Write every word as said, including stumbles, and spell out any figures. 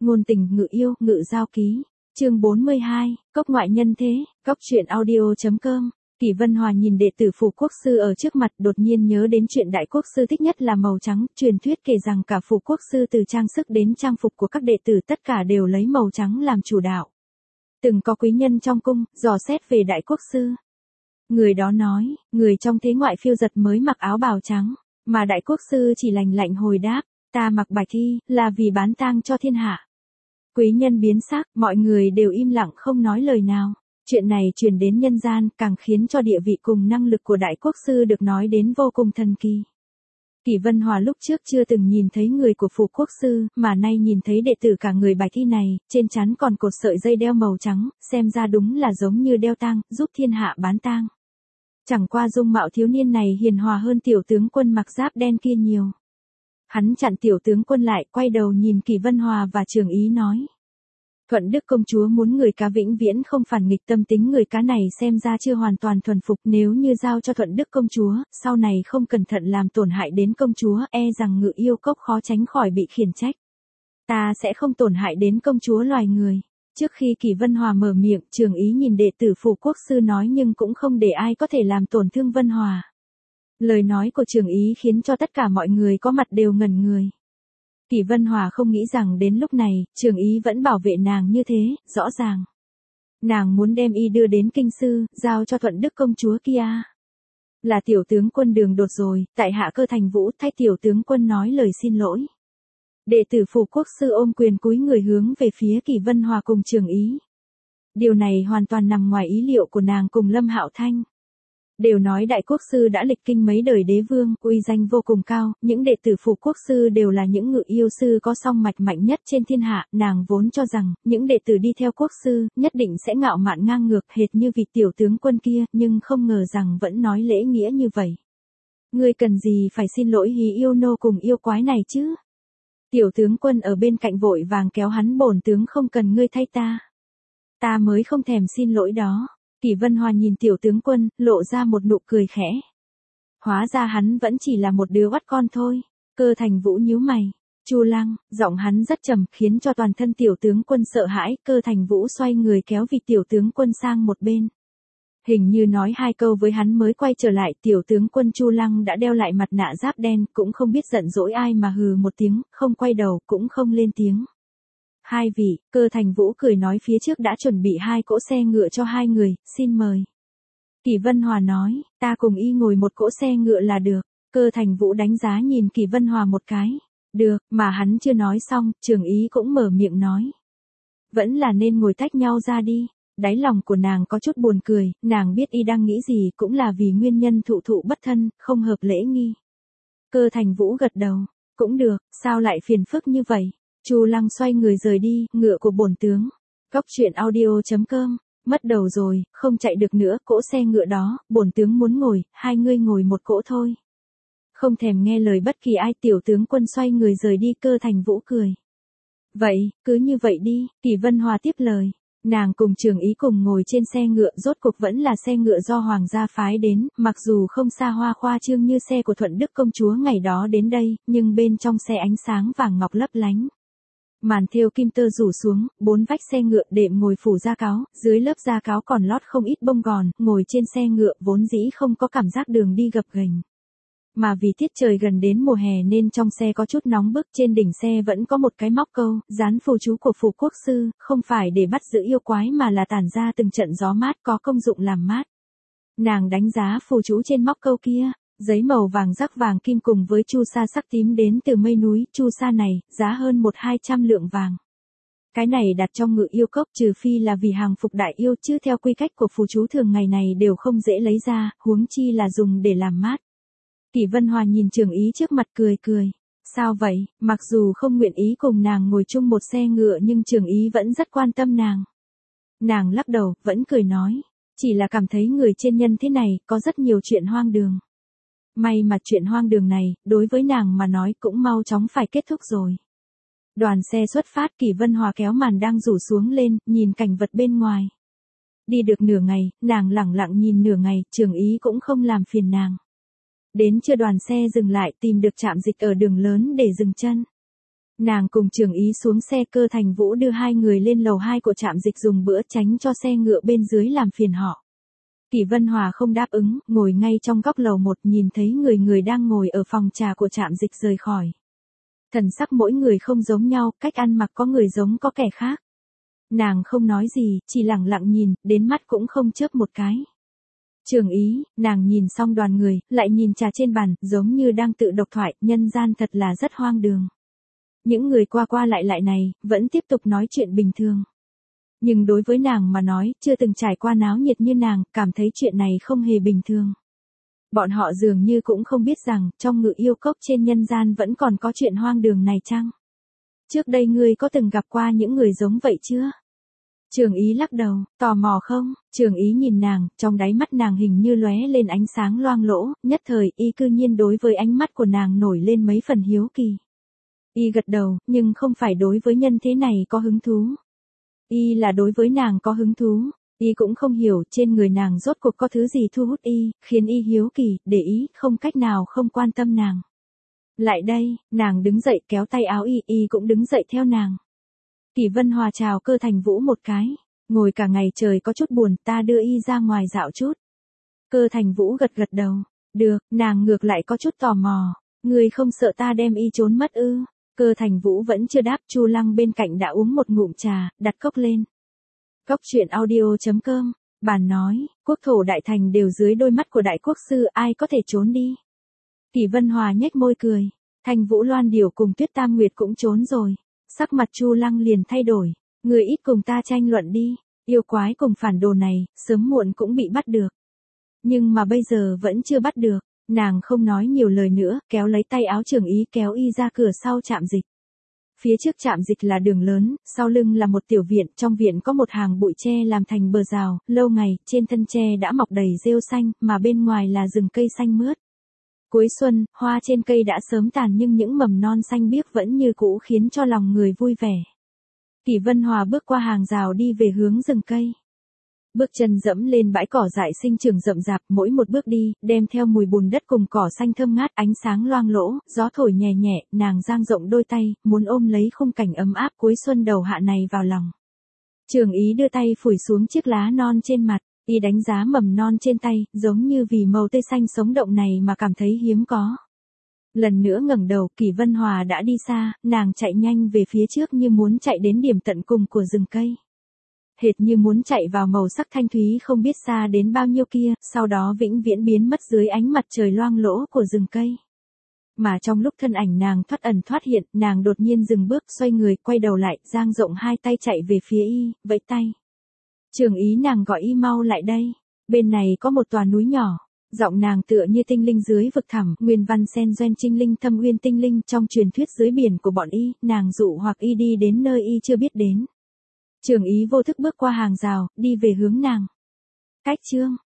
ngôn tình ngự yêu, ngự giao ký. Chương bốn mươi hai, Cốc ngoại nhân thế, cốc truyện audio.com. Kỷ Vân Hòa nhìn đệ tử Phủ Quốc Sư ở trước mặt, đột nhiên nhớ đến chuyện Đại Quốc Sư thích nhất là màu trắng, truyền thuyết kể rằng cả Phủ Quốc Sư từ trang sức đến trang phục của các đệ tử tất cả đều lấy màu trắng làm chủ đạo. Từng có quý nhân trong cung, dò xét về Đại Quốc Sư. Người đó nói, người trong thế ngoại phiêu giật mới mặc áo bào trắng, mà Đại Quốc Sư chỉ lành lạnh hồi đáp, ta mặc bạch thi, là vì bán tang cho thiên hạ. Quý nhân biến sắc, mọi người đều im lặng không nói lời nào. Chuyện này truyền đến nhân gian, càng khiến cho địa vị cùng năng lực của Đại Quốc Sư được nói đến vô cùng thần kỳ. Kỷ Vân Hòa lúc trước chưa từng nhìn thấy người của Phủ Quốc Sư, mà nay nhìn thấy đệ tử cả người bạch thi này, trên trán còn cột sợi dây đeo màu trắng, xem ra đúng là giống như đeo tang, giúp thiên hạ bán tang. Chẳng qua dung mạo thiếu niên này hiền hòa hơn tiểu tướng quân mặc giáp đen kia nhiều. Hắn chặn tiểu tướng quân lại, quay đầu nhìn Kỷ Vân Hòa và Trường Ý nói. Thuận Đức công chúa muốn người cá vĩnh viễn không phản nghịch, tâm tính người cá này xem ra chưa hoàn toàn thuần phục, nếu như giao cho Thuận Đức công chúa, sau này không cẩn thận làm tổn hại đến công chúa, e rằng Ngự Yêu Cốc khó tránh khỏi bị khiển trách. Ta sẽ không tổn hại đến công chúa loài người. Trước khi Kỷ Vân Hòa mở miệng, Trường Ý nhìn đệ tử Phủ Quốc Sư nói nhưng cũng không để ai có thể làm tổn thương Vân Hòa. Lời nói của Trường Ý khiến cho tất cả mọi người có mặt đều ngẩn người. Kỷ Vân Hòa không nghĩ rằng đến lúc này, Trường Ý vẫn bảo vệ nàng như thế, rõ ràng. Nàng muốn đem y đưa đến kinh sư, giao cho Thuận Đức công chúa kia. Là tiểu tướng quân Đường Đột rồi, tại hạ Cơ Thành Vũ thay tiểu tướng quân nói lời xin lỗi. Đệ tử Phủ Quốc Sư ôm quyền cúi người hướng về phía Kỷ Vân Hòa cùng Trường Ý. Điều này hoàn toàn nằm ngoài ý liệu của nàng cùng Lâm Hạo Thanh. Đều nói Đại Quốc Sư đã lịch kinh mấy đời đế vương, uy danh vô cùng cao, những đệ tử Phủ Quốc Sư đều là những ngự yêu sư có song mạch mạnh nhất trên thiên hạ, nàng vốn cho rằng, những đệ tử đi theo Quốc Sư, nhất định sẽ ngạo mạn ngang ngược hệt như vị tiểu tướng quân kia, nhưng không ngờ rằng vẫn nói lễ nghĩa như vậy. Ngươi cần gì phải xin lỗi hí yêu nô cùng yêu quái này chứ? Tiểu tướng quân ở bên cạnh vội vàng kéo hắn, bổn tướng không cần ngươi thay ta. Ta mới không thèm xin lỗi đó. Kỷ Vân Hòa nhìn tiểu tướng quân, lộ ra một nụ cười khẽ. Hóa ra hắn vẫn chỉ là một đứa oắt con thôi. Cơ Thành Vũ nhíu mày. Chu Lăng, giọng hắn rất trầm, khiến cho toàn thân tiểu tướng quân sợ hãi. Cơ Thành Vũ xoay người kéo vị tiểu tướng quân sang một bên. Hình như nói hai câu với hắn mới quay trở lại, tiểu tướng quân Chu Lăng đã đeo lại mặt nạ giáp đen, cũng không biết giận dỗi ai mà hừ một tiếng, không quay đầu, cũng không lên tiếng. Hai vị, Cơ Thành Vũ cười nói phía trước đã chuẩn bị hai cỗ xe ngựa cho hai người, xin mời. Kỷ Vân Hòa nói, ta cùng y ngồi một cỗ xe ngựa là được. Cơ Thành Vũ đánh giá nhìn Kỷ Vân Hòa một cái. Được, mà hắn chưa nói xong, Trường Ý cũng mở miệng nói. Vẫn là nên ngồi tách nhau ra đi. Đáy lòng của nàng có chút buồn cười, nàng biết y đang nghĩ gì, cũng là vì nguyên nhân thụ thụ bất thân, không hợp lễ nghi. Cơ Thành Vũ gật đầu, cũng được, sao lại phiền phức như vậy? Chu Lăng xoay người rời đi, ngựa của bổn tướng. Cốc truyện audio.com, mất đầu rồi, không chạy được nữa, cỗ xe ngựa đó, bổn tướng muốn ngồi, hai ngươi ngồi một cỗ thôi. Không thèm nghe lời bất kỳ ai, tiểu tướng quân xoay người rời đi. Cơ Thành Vũ cười. Vậy, cứ như vậy đi, Kỷ Vân Hòa tiếp lời. Nàng cùng Trường Ý cùng ngồi trên xe ngựa, rốt cuộc vẫn là xe ngựa do Hoàng gia phái đến, mặc dù không xa hoa khoa trương như xe của Thuận Đức công chúa ngày đó đến đây, nhưng bên trong xe ánh sáng vàng ngọc lấp lánh. Màn thêu kim tơ rủ xuống, bốn vách xe ngựa đệm ngồi phủ da cáo, dưới lớp da cáo còn lót không ít bông gòn, ngồi trên xe ngựa vốn dĩ không có cảm giác đường đi gập ghềnh. Mà vì tiết trời gần đến mùa hè nên trong xe có chút nóng bức, trên đỉnh xe vẫn có một cái móc câu, dán phù chú của Phủ Quốc Sư, không phải để bắt giữ yêu quái mà là tản ra từng trận gió mát có công dụng làm mát. Nàng đánh giá phù chú trên móc câu kia, giấy màu vàng rắc vàng kim cùng với chu sa sắc tím đến từ mây núi, chu sa này, giá hơn một hai trăm lượng vàng. Cái này đặt trong Ngự Yêu Cốc trừ phi là vì hàng phục đại yêu, chứ theo quy cách của phù chú thường ngày này đều không dễ lấy ra, huống chi là dùng để làm mát. Kỷ Vân Hòa nhìn Trường Ý trước mặt cười cười. Sao vậy, mặc dù không nguyện ý cùng nàng ngồi chung một xe ngựa nhưng Trường Ý vẫn rất quan tâm nàng. Nàng lắc đầu, vẫn cười nói. Chỉ là cảm thấy người trên nhân thế này, có rất nhiều chuyện hoang đường. May mà chuyện hoang đường này, đối với nàng mà nói cũng mau chóng phải kết thúc rồi. Đoàn xe xuất phát, Kỷ Vân Hòa kéo màn đang rủ xuống lên, nhìn cảnh vật bên ngoài. Đi được nửa ngày, nàng lẳng lặng nhìn nửa ngày, Trường Ý cũng không làm phiền nàng. Đến trưa đoàn xe dừng lại, tìm được trạm dịch ở đường lớn để dừng chân. Nàng cùng trưởng ý xuống xe, Cơ Thành Vũ đưa hai người lên lầu hai của trạm dịch dùng bữa tránh cho xe ngựa bên dưới làm phiền họ. Kỷ Vân Hòa không đáp ứng, ngồi ngay trong góc lầu một, nhìn thấy người người đang ngồi ở phòng trà của trạm dịch rời khỏi. Thần sắc mỗi người không giống nhau, cách ăn mặc có người giống có kẻ khác. Nàng không nói gì, chỉ lặng lặng nhìn, đến mắt cũng không chớp một cái. Trường ý, nàng nhìn xong đoàn người, lại nhìn trà trên bàn, giống như đang tự độc thoại, nhân gian thật là rất hoang đường. Những người qua qua lại lại này, vẫn tiếp tục nói chuyện bình thường. Nhưng đối với nàng mà nói, chưa từng trải qua náo nhiệt như nàng, cảm thấy chuyện này không hề bình thường. Bọn họ dường như cũng không biết rằng, trong Ngự Yêu Cốc trên nhân gian vẫn còn có chuyện hoang đường này chăng? Trước đây ngươi có từng gặp qua những người giống vậy chưa? Trường ý lắc đầu, tò mò không? Trường ý nhìn nàng, trong đáy mắt nàng hình như lóe lên ánh sáng loang lỗ, nhất thời y cư nhiên đối với ánh mắt của nàng nổi lên mấy phần hiếu kỳ. Y gật đầu, nhưng không phải đối với nhân thế này có hứng thú. Y là đối với nàng có hứng thú. Y cũng không hiểu trên người nàng rốt cuộc có thứ gì thu hút y, khiến y hiếu kỳ, để ý, không cách nào không quan tâm nàng. Lại đây, nàng đứng dậy kéo tay áo y, y cũng đứng dậy theo nàng. Kỷ Vân Hòa chào Cơ Thành Vũ một cái, ngồi cả ngày trời có chút buồn, ta đưa y ra ngoài dạo chút. Cơ Thành Vũ gật gật đầu, được, nàng ngược lại có chút tò mò, người không sợ ta đem y trốn mất ư? Cơ Thành Vũ vẫn chưa đáp, Chu Lăng bên cạnh đã uống một ngụm trà, đặt cốc lên. Cốc truyện audio chấm com, bản nói, quốc thổ đại thành đều dưới đôi mắt của đại quốc sư, ai có thể trốn đi. Kỷ Vân Hòa nhếch môi cười, Thành Vũ Loan Điểu cùng Tuyết Tam Nguyệt cũng trốn rồi. Sắc mặt Chu Lăng liền thay đổi, người ít cùng ta tranh luận đi, yêu quái cùng phản đồ này, sớm muộn cũng bị bắt được. Nhưng mà bây giờ vẫn chưa bắt được, nàng không nói nhiều lời nữa, kéo lấy tay áo Trường ý kéo y ra cửa sau trạm dịch. Phía trước trạm dịch là đường lớn, sau lưng là một tiểu viện, trong viện có một hàng bụi tre làm thành bờ rào, lâu ngày, trên thân tre đã mọc đầy rêu xanh, mà bên ngoài là rừng cây xanh mướt. Cuối xuân, hoa trên cây đã sớm tàn nhưng những mầm non xanh biếc vẫn như cũ khiến cho lòng người vui vẻ. Kỷ Vân Hòa bước qua hàng rào đi về hướng rừng cây. Bước chân dẫm lên bãi cỏ dại sinh trưởng rậm rạp, mỗi một bước đi, đem theo mùi bùn đất cùng cỏ xanh thơm ngát, ánh sáng loang lỗ, gió thổi nhẹ nhẹ, nàng dang rộng đôi tay, muốn ôm lấy khung cảnh ấm áp cuối xuân đầu hạ này vào lòng. Trường ý đưa tay phủi xuống chiếc lá non trên mặt, y đánh giá mầm non trên tay, giống như vì màu tươi xanh sống động này mà cảm thấy hiếm có. Lần nữa ngẩng đầu, Kỷ Vân Hòa đã đi xa, nàng chạy nhanh về phía trước như muốn chạy đến điểm tận cùng của rừng cây. Hệt như muốn chạy vào màu sắc thanh thúy không biết xa đến bao nhiêu kia, sau đó vĩnh viễn biến mất dưới ánh mặt trời loang lỗ của rừng cây. Mà trong lúc thân ảnh nàng thoát ẩn thoát hiện, nàng đột nhiên dừng bước, xoay người, quay đầu lại, dang rộng hai tay chạy về phía y, vẫy tay. Trường ý nàng gọi y mau lại đây, bên này có một tòa núi nhỏ. Giọng nàng tựa như tinh linh dưới vực thẳm, nguyên văn sen doen trinh linh thâm uyên tinh linh trong truyền thuyết dưới biển của bọn y, nàng dụ hoặc y đi đến nơi y chưa biết đến. Trường ý vô thức bước qua hàng rào, đi về hướng nàng. Cách chương,